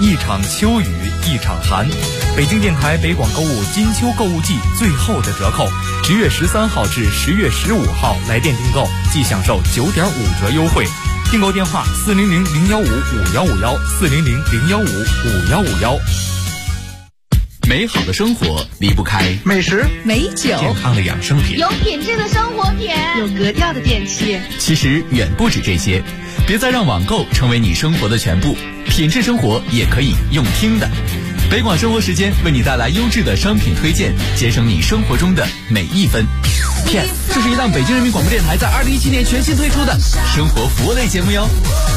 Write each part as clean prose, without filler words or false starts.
一场秋雨一场寒。北京电台北广购物金秋购物季最后的折扣，10月13号至10月15号来电订购即享受9.5折优惠。订购电话400-015-5151，400-015-5151。 美好的生活离不开美食、 美酒、 健康的养生品、 有品质的生活品、 有格调的电器。 其实远不止这些，别再让网购成为你生活的全部，品质生活也可以用听的。北广生活时间为你带来优质的商品推荐，节省你生活中的每一分。Yes， 这是一档北京人民广播电台在2017年全新推出的生活服务类节目哟。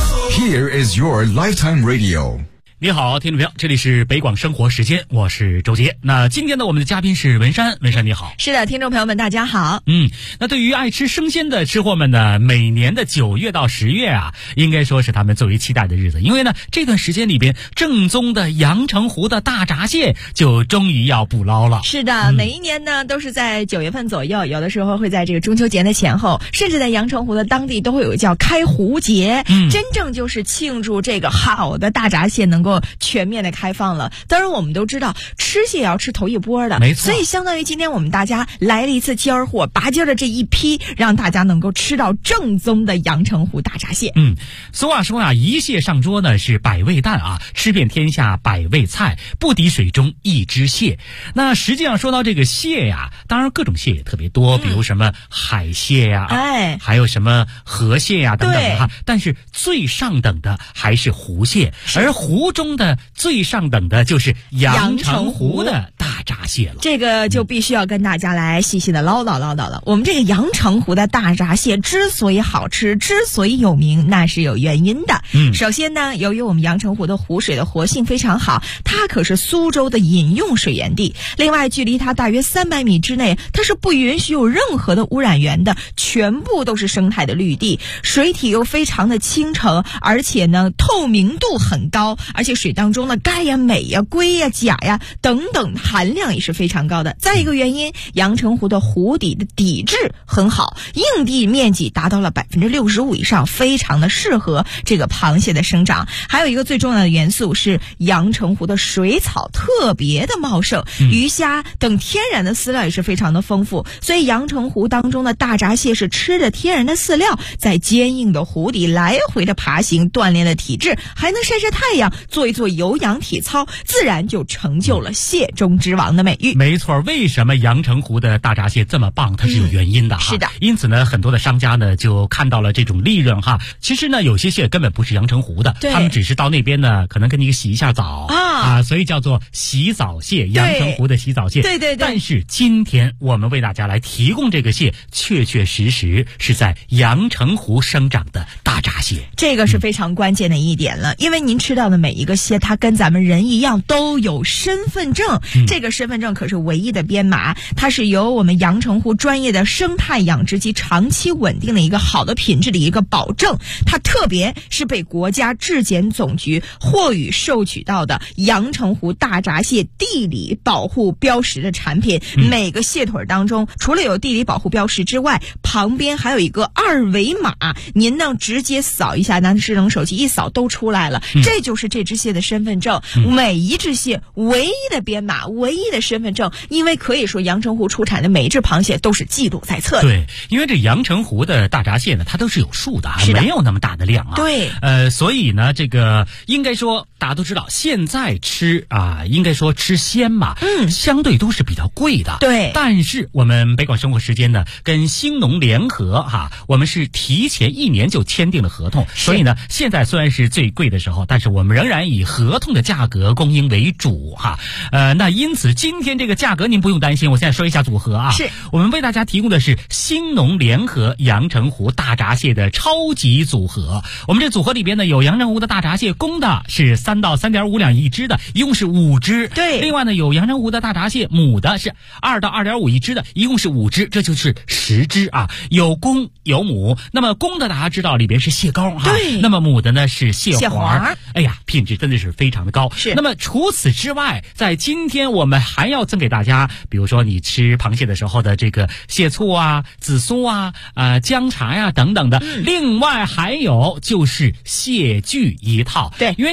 Here is your Lifetime Radio。 你好，听众朋友，这里是北广生活时间，我是周杰。那今天呢，我们的嘉宾是文山，文山你好。 是的，听众朋友们大家好。 那对于爱吃生鲜的吃货们呢，每年的9月到10月啊，应该说是他们最为期待的日子，因为呢这段时间里边，正宗的阳澄湖的大闸蟹就终于要捕捞了。 是的，每一年呢都是在9月份左右，有的时候会在这个中秋节的前后，甚至在阳澄湖的当地都会有叫开湖节，真正就是庆祝这个好的大闸蟹能够全面的开放了。当然我们都知道吃蟹也要吃头一波的， 没错， 所以相当于今天我们大家来了一次尖儿货，拔尖的这一批，让大家能够吃到正宗的阳澄湖大闸蟹。 俗话说啊，一蟹上桌呢是百味淡啊，吃遍天下百味菜，不敌水中一只蟹。那实际上说到这个蟹呀，当然各种蟹也特别多，比如什么海蟹呀，还有什么河蟹呀等等的哈。但是最上等的还是湖蟹，而湖中的最上等的就是阳澄湖的大闸蟹了。 这个就必须要跟大家来细细的唠叨了。我们这个阳澄湖的大闸蟹之所以好吃，之所以有名，那是有原因的。首先呢，由于我们阳澄湖的湖水的活性非常好，它可是苏州的饮用水源地。另外，距离它大约300米之内，它是不允许有任何的污染源的，全部都是生态的绿地，水体又非常的清澄，而且呢透明度很高，而且水当中的钙呀、镁呀、硅呀、钾呀等等含量也是非常高的。再一个原因，阳澄湖的湖底的底质很好，硬地面积达到了65%以上，非常的适合这个螃蟹的生长。还有一个最重要的元素是阳澄湖的水草特别的茂盛，鱼虾等天然的饲料也是非常的丰富，所以阳澄湖当中的大闸蟹是吃着天然的饲料，在坚硬的湖底来回的爬行，锻炼了体质，还能晒晒太阳，做一做有氧体操，自然就成就了蟹中之王的美誉。 没错，为什么阳澄湖的大闸蟹这么棒？它是有原因的哈。 是的， 因此呢，很多的商家呢就看到了这种利润哈。其实呢，有些蟹根本不是阳澄湖的，他们只是到那边呢，可能跟你洗一下澡所以叫做洗澡蟹，阳澄湖的洗澡蟹。对。但是今天我们为大家来提供这个蟹，确确实实是在阳澄湖生长的大闸蟹。 这个是非常关键的一点了，因为您吃到的每一个蟹，它跟咱们人一样都有身份证，这个身份证可是唯一的编码，它是由我们阳澄湖专业的生态养殖及长期稳定的一个好的品质的一个保证，它特别是被国家质检总局获予授取到的阳澄湖大闸蟹地理保护标识的产品。每个蟹腿当中除了有地理保护标识之外，旁边还有一个2维码，您呢直接扫一下，拿智能手机一扫都出来了，这就是这只蟹的身份证。每一只蟹唯一的编码，唯一的身份证，因为可以说阳澄湖出产的每一只螃蟹都是记录在册的。 对，因为这阳澄湖的大闸蟹呢，它都是有数的，没有那么大的量啊。 对， 所以呢，这个应该说大家都知道，现在吃应该说吃鲜嘛，相对都是比较贵的。 对， 但是我们北广生活时间呢，跟兴农联合我们是提前1年就签订了合同，所以呢，现在虽然是最贵的时候，但是我们仍然以合同的价格供应为主那因此今天这个价格您不用担心，我现在说一下组合是我们为大家提供的是兴农联合阳澄湖大闸蟹的超级组合。我们这组合里边呢，有阳澄湖的大闸蟹，公的是3到3.5两一只的，一共是5只。 对， 另外呢，有阳澄湖的大闸蟹，母的是2到2.5一只的，一共是5只，这就是10只有公有母。那么公的大家知道里边是蟹膏对， 那么母的呢是蟹黄。 哎呀，品质真的是非常的高。 是。 那么除此之外，在今天我们还要赠给大家，比如说你吃螃蟹的时候的这个蟹醋紫苏姜茶呀等等的。另外还有就是蟹具一套。 对， 因为你这吃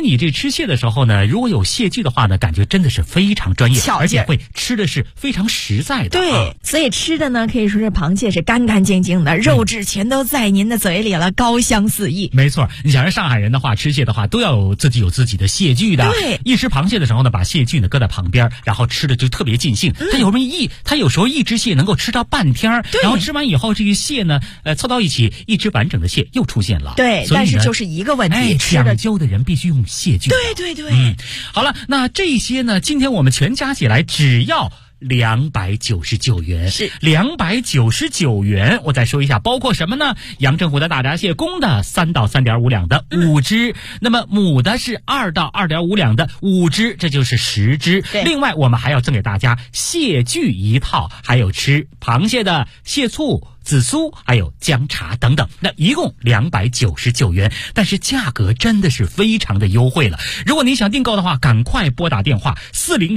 吃蟹的时候呢，如果有蟹具的话呢，感觉真的是非常专业，而且会吃的是非常实在的。 对，所以吃的呢，可以说是螃蟹是干干净净的，肉质全都在您的嘴里了，高香四溢。 没错，你想让上海人的话吃蟹的话，都要有自己的蟹具的。 对， 一吃螃蟹的时候呢，把蟹具呢搁在旁边，然后吃的就特别尽兴。他有时候一只蟹能够吃到半天，然后吃完以后，这个蟹呢，凑到一起，一只完整的蟹又出现了。 对，但是就是一个问题， 讲究的人必须用蟹具。 对。 好了，那这些呢，今天我们全加起来只要299元， 是 299元。我再说一下，包括什么呢？阳澄湖的大闸蟹，公的3到3.5两的5只，那么母的是2到2.5两的5只，这就是10只。另外，我们还要赠给大家蟹具一套，还有吃螃蟹的蟹醋、紫苏还有姜茶等等，那一共299元，但是价格真的是非常的优惠了。如果你想订购的话，赶快拨打电话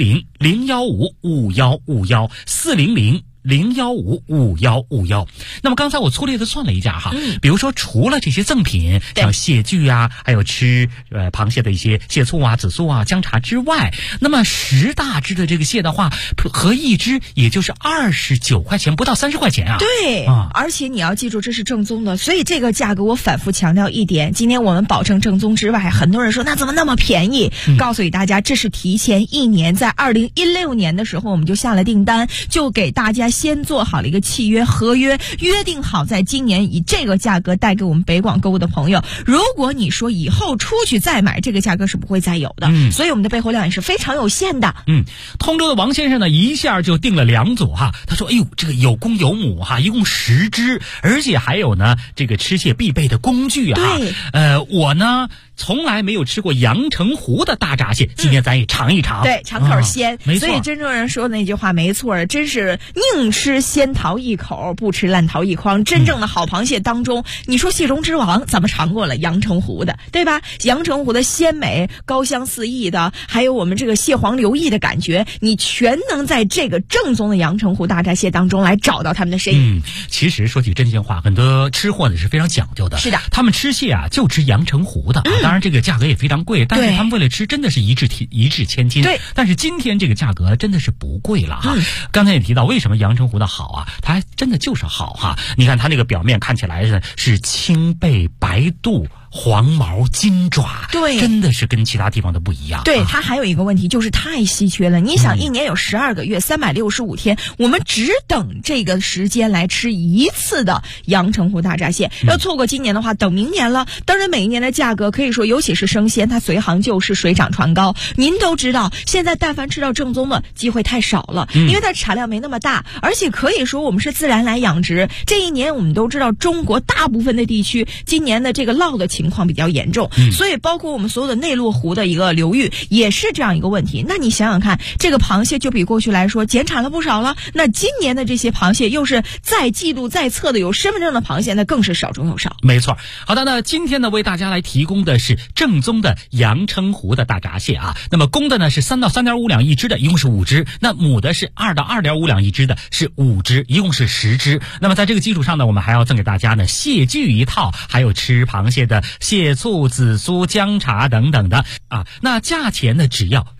400-015-5151，400-015-5151。那么刚才我粗略的算了一下哈，比如说除了这些赠品，像蟹具啊，还有吃螃蟹的一些蟹醋啊、紫苏啊、姜茶之外，那么10大只的这个蟹的话，合一只也就是29块钱，不到30块钱啊。 对，而且你要记住这是正宗的，所以这个价格我反复强调一点，今天我们保证正宗之外，很多人说那怎么那么便宜？告诉大家，这是提前1年，在2016年的时候我们就下了订单，就给大家先做好了一个契约合约，约定好在今年以这个价格带给我们北广购物的朋友。如果你说以后出去再买，这个价格是不会再有的。所以我们的备货量也是非常有限的。 通州的王先生呢，一下就订了2组哈，他说：“哎呦，这个有公有母哈，一共10只，而且还有呢这个吃蟹必备的工具啊。对，我呢从来没有吃过阳澄湖的大闸蟹，今天咱也尝一尝。 对，尝口鲜。 没错， 所以真正人说的那句话没错，真是宁吃仙桃一口，不吃烂桃一筐。真正的好螃蟹当中，你说蟹中之王，咱们尝过了阳澄湖的，对吧？阳澄湖的鲜美、高香四溢的，还有我们这个蟹黄流溢的感觉，你全能在这个正宗的阳澄湖大闸蟹当中来找到他们的身影。 其实说句真心话，很多吃货呢是非常讲究的。 是的， 他们吃蟹啊就吃阳澄湖的，当然这个价格也非常贵，但是他们为了吃真的是一掷千金。对，但是今天这个价格真的是不贵了哈。刚才也提到为什么阳澄湖的好啊，它还真的就是好哈。你看它那个表面看起来是青背白肚。黄毛金爪，对，真的是跟其他地方的不一样。 对，它还有一个问题就是太稀缺了。你想，一年有12个月，365天，我们只等这个时间来吃一次的阳澄湖大闸蟹。要错过今年的话，等明年了。当然，每一年的价格可以说，尤其是生鲜，它随行就市，水涨船高。您都知道，现在但凡吃到正宗的机会太少了，因为它产量没那么大，而且可以说我们是自然来养殖。这一年我们都知道，中国大部分的地区今年的这个涝的情况比较严重，所以包括我们所有的内陆湖的一个流域也是这样一个问题。那你想想看，这个螃蟹就比过去来说减产了不少了。那今年的这些螃蟹又是在记录在册的有身份证的螃蟹，那更是少中有少。 没错。好的，那今天呢为大家来提供的是正宗的阳澄湖的大闸蟹啊。那么公的呢是3到3.5两一只的，一共是5只；那母的是2到2.5两一只的，是5只，一共是10只。那么在这个基础上呢，我们还要赠给大家呢蟹具一套，还有吃螃蟹的蟹醋、紫苏、姜茶等等的啊。那价钱呢只要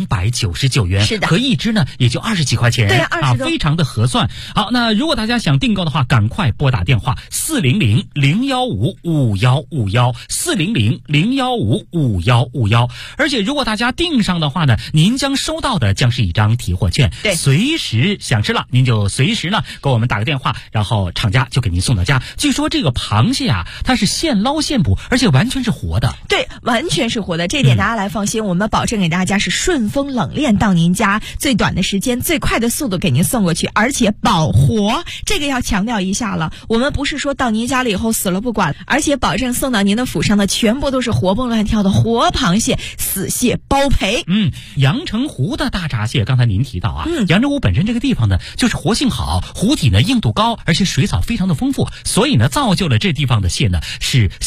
299元， 是的， 和一只呢也就20几块钱， 对啊， 非常的合算。好，那如果大家想订购的话，赶快拨打电话400-015-5151，400-015-5151。而且如果大家订上的话呢，您将收到的将是一张提货券， 对， 随时想吃了您就随时呢给我们打个电话，然后厂家就给您送到家。据说这个螃蟹啊，它是现捞现捕，而且完全是活的。 对，完全是活的，这点大家来放心，我们保证给大家是顺丰冷链到您家，最短的时间、最快的速度给您送过去，而且保活，这个要强调一下了。我们不是说到您家里以后死了不管，而且保证送到您的府上的全部都是活蹦乱跳的活螃蟹，死蟹包赔。 阳澄湖的大闸蟹，刚才您提到啊，阳澄湖本身这个地方呢，就是活性好，湖体呢硬度高，而且水草非常的丰富，所以呢，造就了这地方的蟹呢是蟹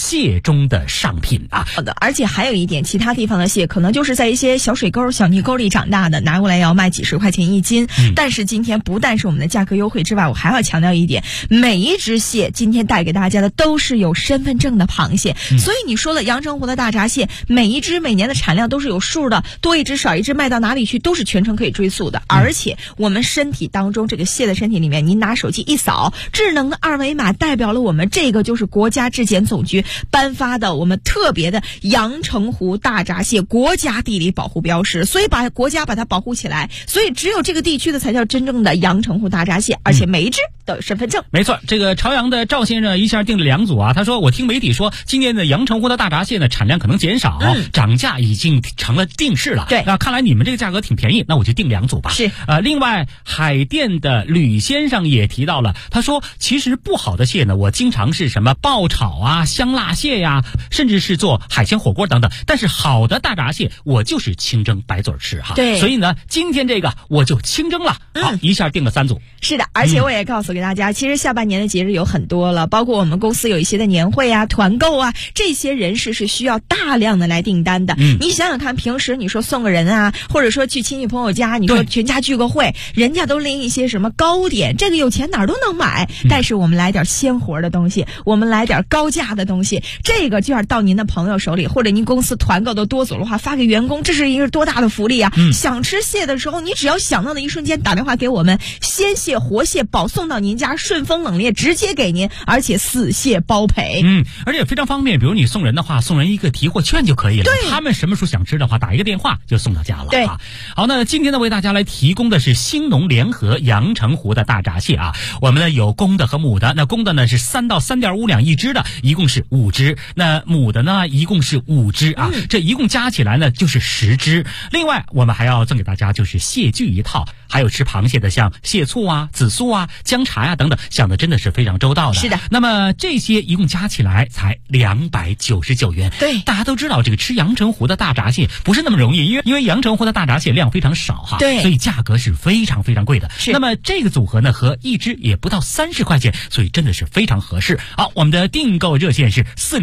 中的上品啊。 好的，而且还有一点，其他地方的蟹可能就是在一些小水沟、小泥沟里长大的，拿过来要卖几十块钱一斤。但是今天不但是我们的价格优惠之外，我还要强调一点，每一只蟹今天带给大家的都是有身份证的螃蟹。所以你说了，阳澄湖的大闸蟹每一只每年的产量都是有数的，多一只少一只卖到哪里去都是全程可以追溯的。而且我们身体当中这个蟹的身体里面，您拿手机一扫，智能的二维码代表了我们这个就是国家质检总局颁发的我们特别的阳澄湖大闸蟹国家地理保护标识，所以国家把它保护起来，所以只有这个地区的才叫真正的阳澄湖大闸蟹，而且每一只都有身份证。 没错，这个朝阳的赵先生一下订了2组啊，他说我听媒体说今年的阳澄湖的大闸蟹呢产量可能减少，涨价已经成了定势了。 对， 那看来你们这个价格挺便宜，那我就订2组吧。 是， 另外海淀的吕先生也提到了，他说其实不好的蟹呢，我经常是什么爆炒啊、香辣蟹呀，甚至是做海鲜火锅等等，但是好的大闸蟹我就是清蒸白嘴吃哈。 对， 所以呢今天这个我就清蒸了。好，一下订了3组。 是的，而且我也告诉给大家，其实下半年的节日有很多了，包括我们公司有一些的年会啊、团购啊，这些人士是需要大量的来订单的。你想想看，平时你说送个人啊，或者说去亲戚朋友家，你说全家聚个会，人家都拎一些什么糕点，这个有钱哪儿都能买。但是我们来点鲜活的东西，我们来点高价的东西，这个就要到您的朋友手里，或者您公司团购的多组的话，发给员工，这是一个多大的福利啊！想吃蟹的时候，你只要想到的一瞬间打电话给我们，鲜蟹活蟹保送到您家，顺丰冷链直接给您，而且死蟹包赔。 而且非常方便，比如你送人的话，送人一个提货券就可以了。 对， 他们什么时候想吃的话，打一个电话就送到家了。 对， 好，那今天呢为大家来提供的是兴农联合阳澄湖的大闸蟹啊，我们呢有公的和母的，那公的呢是3到3.5两一只的，一共是5只，那母的呢一共是5只啊，这一共加起来呢就是10只。另外我们还要赠给大家就是蟹具一套，还有吃螃蟹的像蟹醋啊、紫苏啊、姜茶呀等等，想的真的是非常周到的。 是的， 那么这些一共加起来才299元。 对， 大家都知道这个吃阳澄湖的大闸蟹不是那么容易，因为阳澄湖的大闸蟹量非常少哈， 对， 所以价格是非常非常贵的。 是， 那么这个组合呢和一只也不到30块钱，所以真的是非常合适。好，我们的订购热线是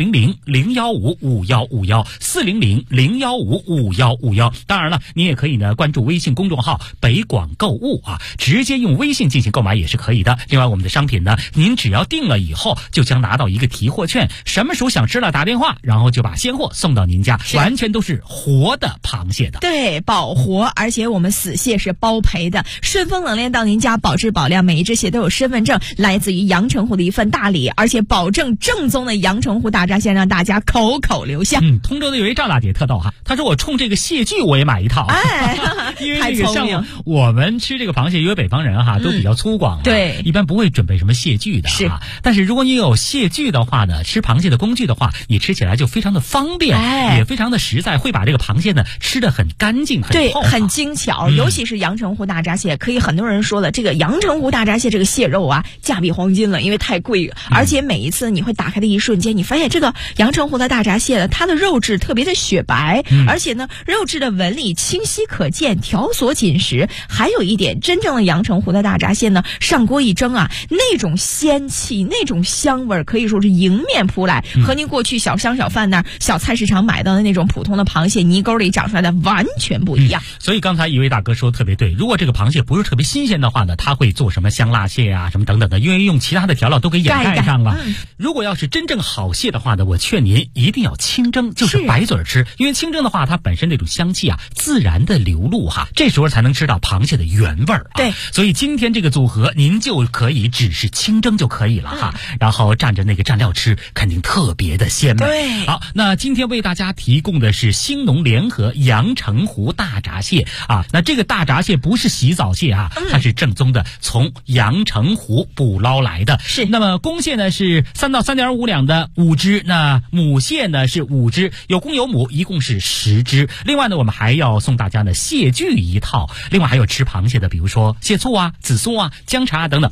400-015-5151，400-015-5151。当然了，你也可以呢关注微信公众号北广购物啊，直接用微信进行购买也是可以的。另外我们的商品呢，您只要订了以后就将拿到一个提货券，什么时候想吃了打电话，然后就把鲜货送到您家，完全都是活的螃蟹的。 对，保活，而且我们死蟹是包赔的，顺丰冷链到您家，保质保量，每一只蟹都有身份证，来自于阳澄湖的一份大礼，而且保证正宗的阳澄湖大闸蟹让大家口口留香。 通州的有一赵大姐特逗哈，她说我冲这个蟹具我也买一套，因为这个像我们吃这个螃蟹，因为北方人哈都比较粗犷， 对， 一般不会准备什么蟹具的是。 但是如果你有蟹具的话呢，吃螃蟹的工具的话，你吃起来就非常的方便，也非常的实在，会把这个螃蟹呢吃得很干净，很对， 透很精巧。尤其是阳澄湖大闸蟹，可以很多人说了，这个阳澄湖大闸蟹这个蟹肉啊，价比黄金了，因为太贵了。而且每一次你会打开的一瞬间，你发现这个阳澄湖的大闸蟹呢，它的肉质特别的雪白，而且呢，肉质的纹理清晰可见，条索紧实。还有一点，真正的阳澄湖的大闸蟹呢，上锅一蒸啊，那种鲜气、那种香味可以说是迎面扑来，和您过去小商小贩那儿、小菜市场买到的那种普通的螃蟹泥沟里长出来的完全不一样。 所以刚才一位大哥说的特别对，如果这个螃蟹不是特别新鲜的话呢，他会做什么香辣蟹啊什么等等的，因为用其他的调料都给掩盖上了。如果要是真正好蟹的话呢，我劝您一定要清蒸，就是白嘴吃，因为清蒸的话它本身那种香气啊自然的流露哈，这时候才能吃到螃蟹的原味儿。 对， 所以今天这个组合您就可以只是清蒸就可以了哈，然后蘸着那个蘸料吃，肯定特别的鲜美。 对， 好，那今天为大家提供的是兴农联合阳澄湖大闸蟹啊，那这个大闸蟹不是洗澡蟹啊，它是正宗的从阳澄湖捕捞来的。 是， 那么公蟹呢是3到3.5两的5只，那母蟹呢是5只，有公有母，一共是10只。另外呢，我们还要送大家呢蟹具一套，另外还有吃螃蟹的，比如说蟹醋啊、紫苏啊、姜茶啊等等，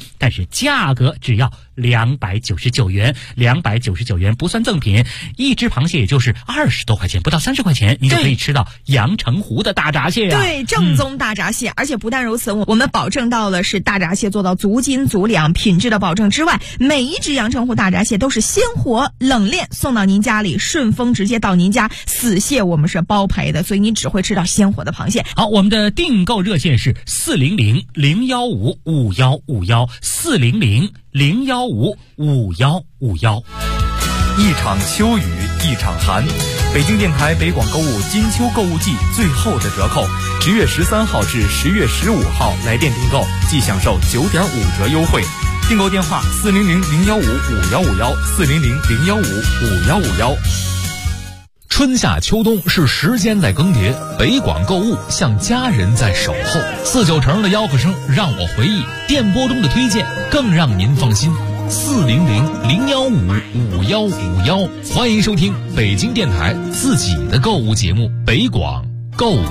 但是价格只要299元，299元不算赠品，一只螃蟹也就是20多块钱，不到30块钱，你就可以吃到阳澄湖的大闸蟹呀。 对，正宗大闸蟹，而且不但如此，我们保证到了是大闸蟹做到足斤足两，品质的保证之外，每一只阳澄湖大闸蟹都是鲜活冷链送到您家里，顺丰直接到您家，死蟹我们是包赔的，所以你只会吃到鲜活的螃蟹。 好，我们的订购热线是400-015-5151，400-015-5151。 一场秋雨一场寒，北京电台北广购物金秋购物季最后的折扣，10月13号至10月15号来电订购即享受9.5折优惠。订购电话400-015-5151，400-015-5151。 春夏秋冬是时间在更迭，北广购物像家人在守候。49城的吆喝声让我回忆，电波中的推荐更让您放心。400-015-5151，欢迎收听北京电台自己的购物节目《北广购物》。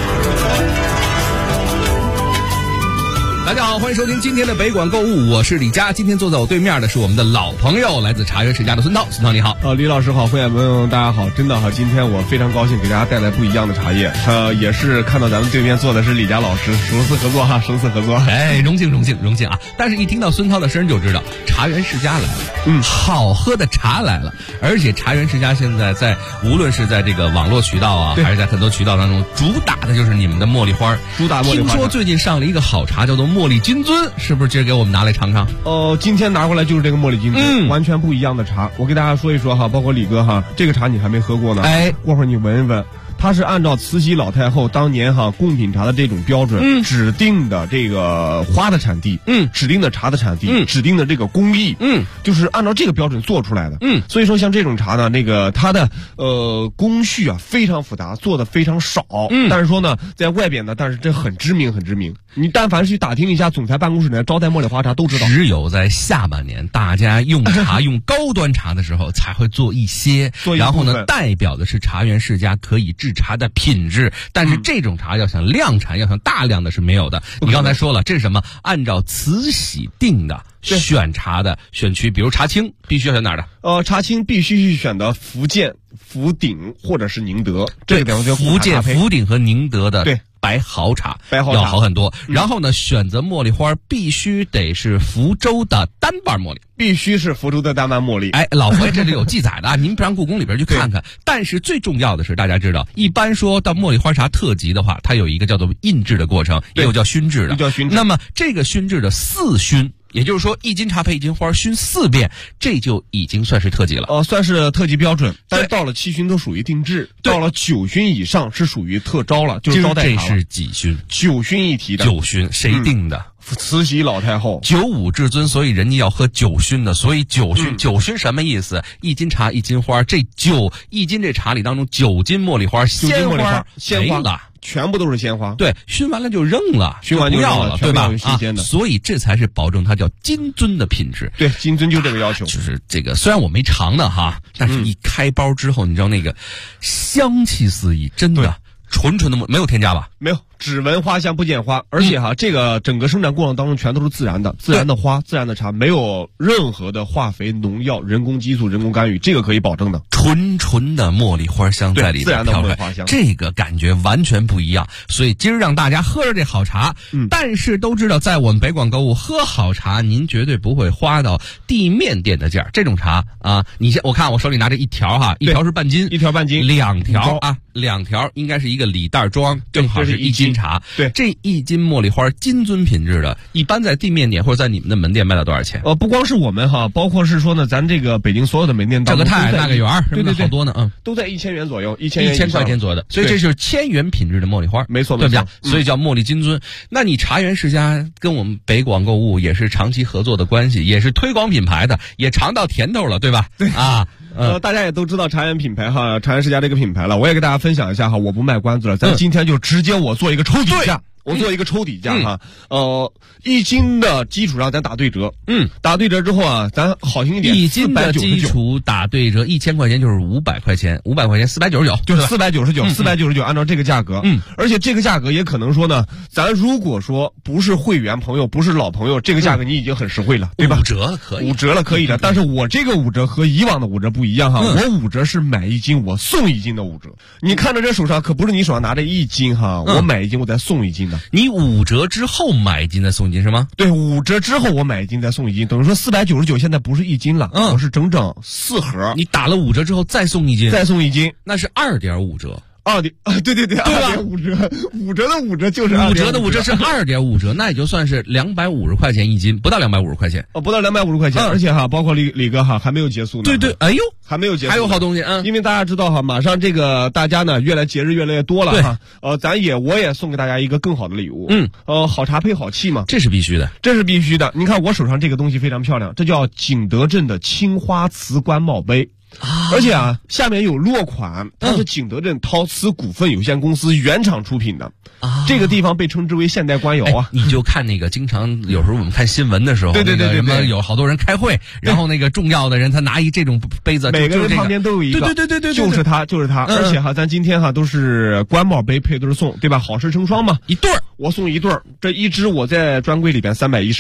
大家好，欢迎收听今天的北广购物，我是李佳。今天坐在我对面的是我们的老朋友，来自茶园世家的孙涛。孙涛你好。 李老师好，会员朋友大家好，真的今天我非常高兴给大家带来不一样的茶叶。也是看到咱们对面坐的是李佳老师，首次合作生死合作。 哎，荣幸啊！但是一听到孙涛的声就知道茶园世家来了，好喝的茶来了。而且茶园世家现在无论是在这个网络渠道啊，还是在很多渠道当中，主打的就是你们的茉莉花。听说最近上了一个好茶，叫做茉莉金樽，是不是今儿给我们拿来尝尝？ 今天拿过来就是这个茉莉金樽，完全不一样的茶。我给大家说一说哈，包括李哥这个茶你还没喝过呢，过会儿你闻一闻。它是按照慈禧老太后当年贡品茶的这种标准，指定的这个花的产地，指定的茶的产地，指定的这个工艺，就是按照这个标准做出来的。所以说像这种茶呢，它的工序非常复杂，做的非常少。但是说呢，在外边呢，但是这很知名。你但凡是去打听一下总裁办公室的招待茉莉花茶都知道。 只有在下半年大家用茶用高端茶的时候，才会做一些，然后呢，代表的是茶园世家可以制茶的品质，但是这种茶要想量产，要想大量的是没有的。你刚才说了，这是什么？按照慈禧定的选茶的选区，比如茶青必须要选哪儿的？ 茶青必须是选的福建、福鼎或者是宁德。 这个比方说福建、福鼎和宁德的白毫茶要好很多。然后呢，选择茉莉花必须得是福州的单瓣茉莉， 必须是福州的单瓣茉莉。 老回这里有记载的啊，您不上故宫里边去看看。但是最重要的是，大家知道，一般说到茉莉花茶特级的话，它有一个叫做印制的过程，也有叫熏制的。那么这个熏制的4熏。也就是说，一斤茶配一斤花熏4遍，这就已经算是特级了。 算是特级标准。但是到了7熏都属于定制，到了9熏以上是属于特招了，就是招待茶了。 这是几熏 ？9熏一提的。 9熏谁定的？ 慈禧老太后 95至尊，所以人家要喝9熏的。所以9熏什么意思？一斤茶一斤花，一斤这茶里当中9斤茉莉花，鲜花没了。 全部都是鲜花， 对，熏完了就扔了， 熏完就不要了，对吧？ 新鲜的， 所以这才是保证它叫金樽的品质。 对，金樽就这个要求。 就是这个，虽然我没尝呢但是一开包之后，你知道那个香气四溢，真的纯的没有添加吧？ 没有，只闻花香不见花。而且这个整个生产过程当中全都是自然的花，自然的茶，没有任何的化肥、农药、人工激素、人工干预，这个可以保证的。纯的茉莉花香在里面，自然的茉莉花香， 这个感觉完全不一样。所以今儿让大家喝着这好茶，但是都知道，在我们北广购物喝好茶，您绝对不会花到地面店的价。这种茶我看我手里拿着一条一条是半斤， 一条半斤 ，2条2条应该是一个礼袋装，正好是1斤茶。 对， 这1斤茉莉花金樽品质的，一般在地面店或者在你们的门店卖到多少钱？ 不光是我们包括是说呢，咱这个北京所有的门店， 这个泰那个园，对，好多呢， 都在1000元左右 ，1000块钱左右的，所以这是1000元品质的茉莉花， 没错， 对不对？所以叫茉莉金樽。那你茶园世家跟我们北广购物也是长期合作的关系，也是推广品牌的，也尝到甜头了，对吧？ 对大家也都知道茶园品牌茶园世家这个品牌了，我也给大家分享一下我不卖关子了，咱今天就直接我做一个抽举价。 我做一个抽底价哈，1斤的基础上咱打对折，打对折之后啊，咱好听一点 ，1斤的基础打对折，1000块钱就是500块钱，500块钱499， 就是499，按照这个价格，而且这个价格也可能说呢，咱如果说不是会员朋友，不是老朋友，这个价格你已经很实惠了，对吧？5折了可以的，但是我这个5折和以往的5折不一样哈，我5折是买1斤我送1斤的5折，你看着这手上可不是你手上拿着1斤哈，我买1斤我再送1斤的。 你5折之后买1斤再送1斤是吗？ 对，5折之后我买1斤再送1斤，等于说499现在不是1斤了，我是整整4盒。 你打了5折之后再送1斤，那是2.5折。 对吧？2.5折，5折的5折就是 5折的5折是2.5折，那也就算是250块钱1斤，不到250块钱。 不到250块钱，而且哈，包括李哥哈还没有结束呢。 对，哎呦， 还没有结束， 还有好东西啊！ 因为大家知道哈，马上这个大家呢节日越来越多了哈，我也送给大家一个更好的礼物，好茶配好气嘛， 这是必须的。 你看我手上这个东西非常漂亮，这叫景德镇的青花瓷官帽杯。而且啊，下面有落款，它是景德镇陶瓷股份有限公司原厂出品的。这个地方被称之为现代官窑啊。 你就看那个，经常有时候我们看新闻的时候，对，什么有好多人开会，然后那个重要的人他拿这种杯子， 每个人旁边都有一个，对，就是它。而且哈，咱今天哈都是官帽杯配对送，对吧？好事成双嘛， 一对儿， 我送一对儿，这一只我在专柜里边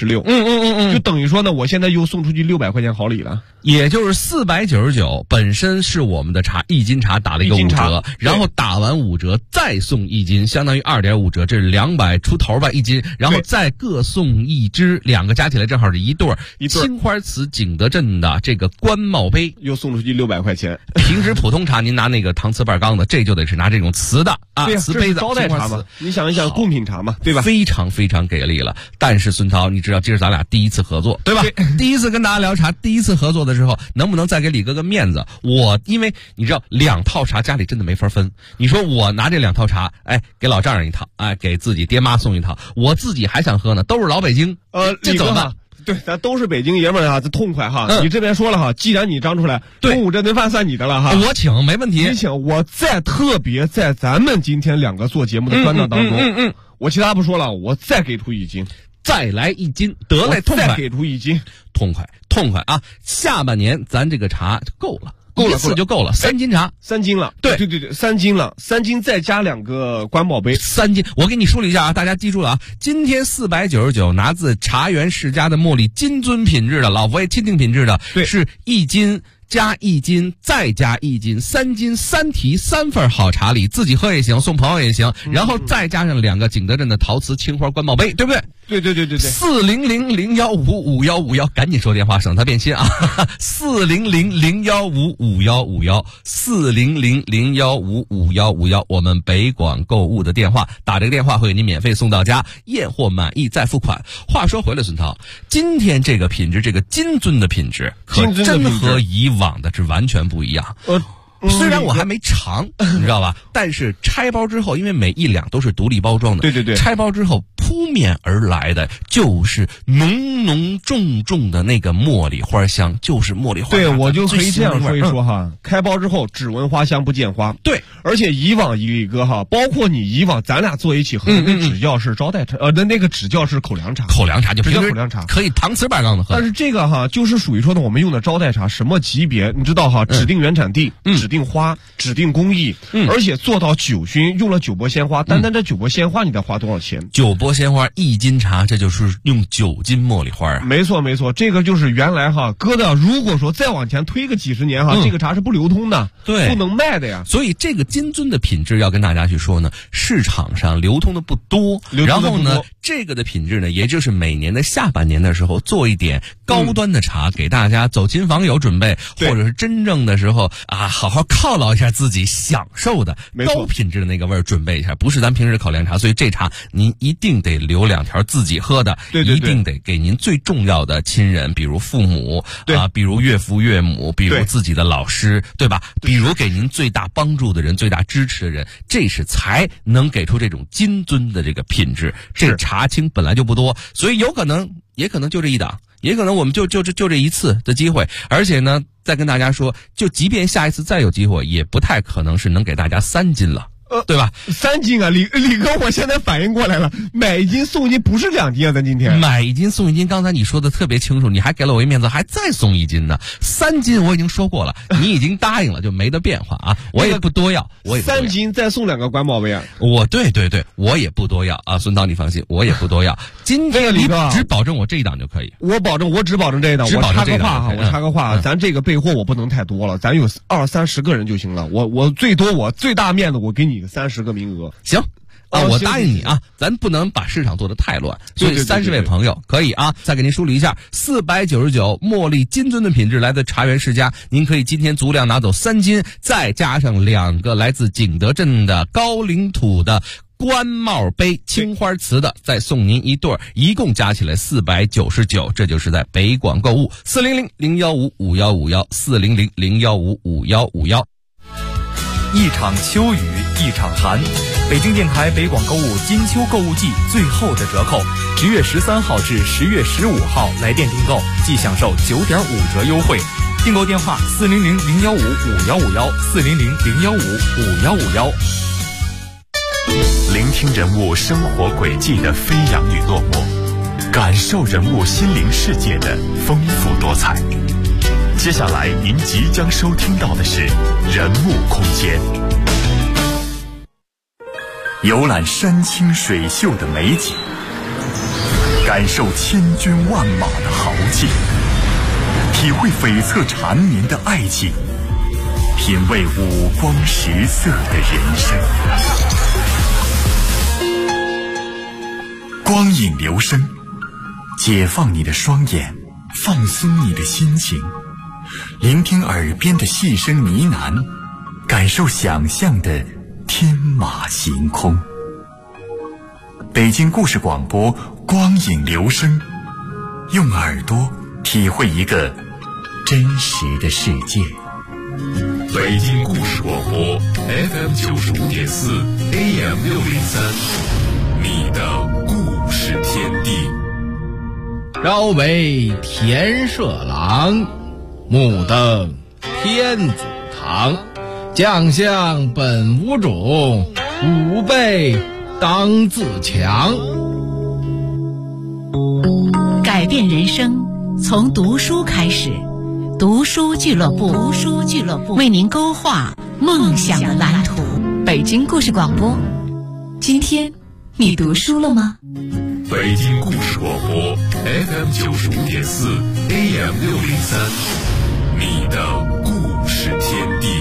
316，就等于说呢，我现在又送出去600块钱好礼了， 也就是499。本身是我们的茶1斤茶打了一个5折，然后打完5折再送1斤，相当于2.5折，这是200出头吧1斤，然后再各送1只，2个加起来正好是一对儿青花瓷景德镇的这个官帽杯， 又送出去600块钱。 平时普通茶您拿那个搪瓷半缸的，这就得是拿这种瓷的啊，瓷杯子招待茶嘛。你想一想，贡品茶嘛，对吧？ 非常非常给力了。但是孙涛，你知道这是咱俩第一次合作，对吧？第一次跟大家聊茶，第一次合作的时候，能不能再给李哥个面子？因为你知道2套茶家里真的没法分，你说我拿这2套茶，给老丈人一套，给自己爹妈送一套，我自己还想喝呢，都是老北京，这怎么办？ 对，咱都是北京爷们儿啊，这痛快哈。你这边说了哈，既然你张出来，中午这顿饭算你的了哈。 我请，没问题。 你请，我再特别在咱们今天2个做节目的专档当中，我其他不说了，我再给出1斤， 再来1斤，得嘞，痛快， 再给出1斤， 痛快啊！下半年咱这个茶够了。一次就够了，3斤茶 ，3斤了，对，3斤了，3斤再加2个官帽杯 ，3斤。我给你梳理一下啊，大家记住了啊，今天499拿自茶园世家的茉莉金尊品质的老佛爷钦定品质的，是1斤。加1斤，再加1斤，3斤3提3份好茶礼，自己喝也行，送朋友也行，然后再加上2个景德镇的陶瓷青花官帽杯，对不对？ 对 ，40001555151，赶紧说电话，省他变心啊！40001555151，400015551，我们北广购物的电话，打这个电话会给您免费送到家，验货满意再付款。话说回来，孙涛，今天这个品质，这个金尊的品质，可真和以往的是完全不一样。虽然我还没尝，你知道吧？但是拆包之后，因为每1两都是独立包装的， 对， 拆包之后扑面而来的就是浓浓重重的那个茉莉花香，就是茉莉花香。 对，我就可以这样说一说哈。开包之后只闻花香不见花， 对。 而且以往李哥哈，包括你以往咱俩坐一起喝的那只叫是招待茶，那个只叫是口粮茶， 口粮茶就只叫口粮茶， 可以搪瓷半缸的喝。 但是这个哈，就是属于说呢，我们用的招待茶什么级别，你知道哈？指定原产地，指定花，指定工艺，而且做到9熏，用了9波鲜花。单这9波鲜花，你得花多少钱 ？9波鲜花1斤茶，这就是用9斤茉莉花啊！ 没错，这个就是原来哈哥的。如果说再往前推个几十年哈，这个茶是不流通的， 对， 不能卖的呀。 所以这个金尊的品质要跟大家去说呢，市场上流通的不多，然后呢，这个的品质呢，也就是每年的下半年的时候做一点高端的茶，给大家走亲访友准备，或者是真正的时候啊，好好犒劳一下自己享受的高品质的那个味儿，准备一下，不是咱平时口粮茶。所以这茶您一定得留2条自己喝的， 对， 一定得给您最重要的亲人，比如父母啊，比如岳父岳母，比如自己的老师，对吧？比如给您最大帮助的人、最大支持的人，这是才能给出这种金尊的这个品质。这茶青本来就不多，所以也可能就这一档，也可能我们就这一次的机会，而且呢，再跟大家说，就即便下一次再有机会，也不太可能是能给大家3斤了。 对吧 ？3斤啊，李哥，我现在反应过来了，买1斤送1斤，不是2斤啊，咱今天买1斤送1斤，刚才你说的特别清楚，你还给了我一面子，还再送1斤呢。3斤我已经说过了，你已经答应了，就没得变化啊。我也不多要，我也不多要 3斤再送2个管宝贝啊。 对，我也不多要啊，孙涛你放心，我也不多要。今天你只保证我这一档就可以。 我只保证这一档。我插个话，咱这个备货我不能太多了，咱有20-30个人就行了。我最大面子，我给你个30个名额。 行。我答应你啊，咱不能把市场做得太乱，所以30位朋友可以啊。再给您梳理一下，499茉莉金樽的品质来自茶园世家，您可以今天足量拿走3斤，再加上2个来自景德镇的高岭土的官帽杯青花瓷的，再送您1对，一共加起来499，这就是在北广购物400-015-5151，400-015-5151。 一场秋雨一场寒，北京电台北广购物金秋购物季最后的折扣，10月13号至10月15号来电订购即享受9.5折优惠。订购电话400-015-5151，400-015-5151。 聆听人物生活轨迹的飞扬与落寞，感受人物心灵世界的丰富多彩。接下来您即将收听到的是人物空间，游览山清水秀的美景，感受千军万马的豪气，体会悱恻缠绵的爱情，品味五光十色的人生。光影流声，解放你的双眼，放松你的心情，聆听耳边的细声呢喃，感受想象的天马行空。北京故事广播，光影流声，用耳朵体会一个真实的世界。 北京故事广播 FM95.4 AM603，你的故事天地。 朝为田舍郎，暮登天子堂。将相本无种，吾辈当自强。 改变人生从读书开始，读书俱乐部为您勾画梦想的蓝图。 北京故事广播，今天你读书了吗？ 北京故事广播 FM95.4 AM603，你的故事天地。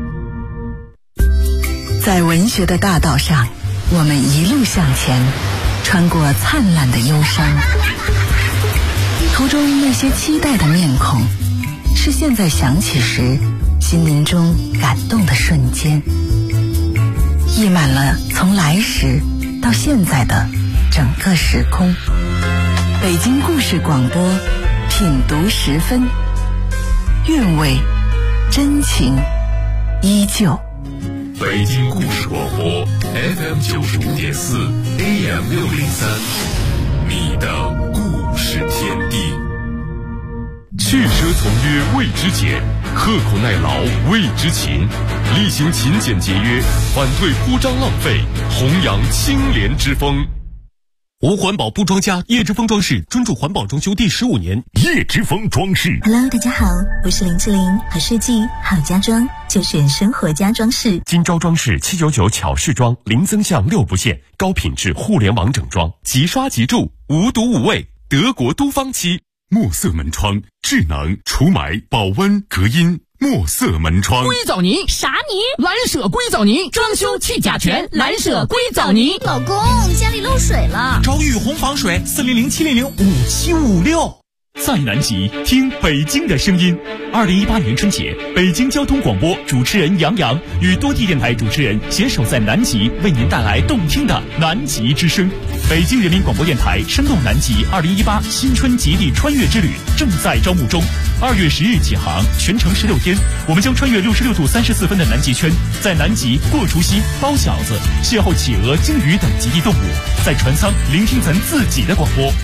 在文学的大道上，我们一路向前，穿过灿烂的忧伤。途中那些期待的面孔，是现在想起时心灵中感动的瞬间，溢满了从来时到现在的整个时空。北京故事广播，品读10分，韵味真情依旧。 北京故事广播 FM95.4 AM603，你的故事天地。 去奢从约谓之俭，刻苦耐劳谓之勤，力行勤俭节约，反对铺张浪费，弘扬清廉之风。 无环保不装家，叶之峰装饰专注环保装修第15年。 叶之峰装饰。 Hello， 大家好，我是林志玲，好设计好家装就选生活家装饰。 今朝装饰799巧饰装，零增项6不限，高品质互联网整装，即刷即住，无毒无味，德国都方漆。墨色门窗，智能除霾保温隔音。墨色门窗， 硅藻泥啥泥？蓝舍硅藻泥，装修去甲醛，蓝舍硅藻泥。 老公，家里漏水了， 找雨虹防水，400-700-5756。 在南极听北京的声音。2018年春节，北京交通广播主持人杨洋与多地电台主持人携手在南极，为您带来动听的南极之声。北京人民广播电台声动南极2018新春极地穿越之旅正在招募中，2月10日起航，全程16天，我们将穿越66度34分的南极圈，在南极过除夕、包饺子，邂逅企鹅、鲸鱼等极地动物，在船舱聆听咱自己的广播。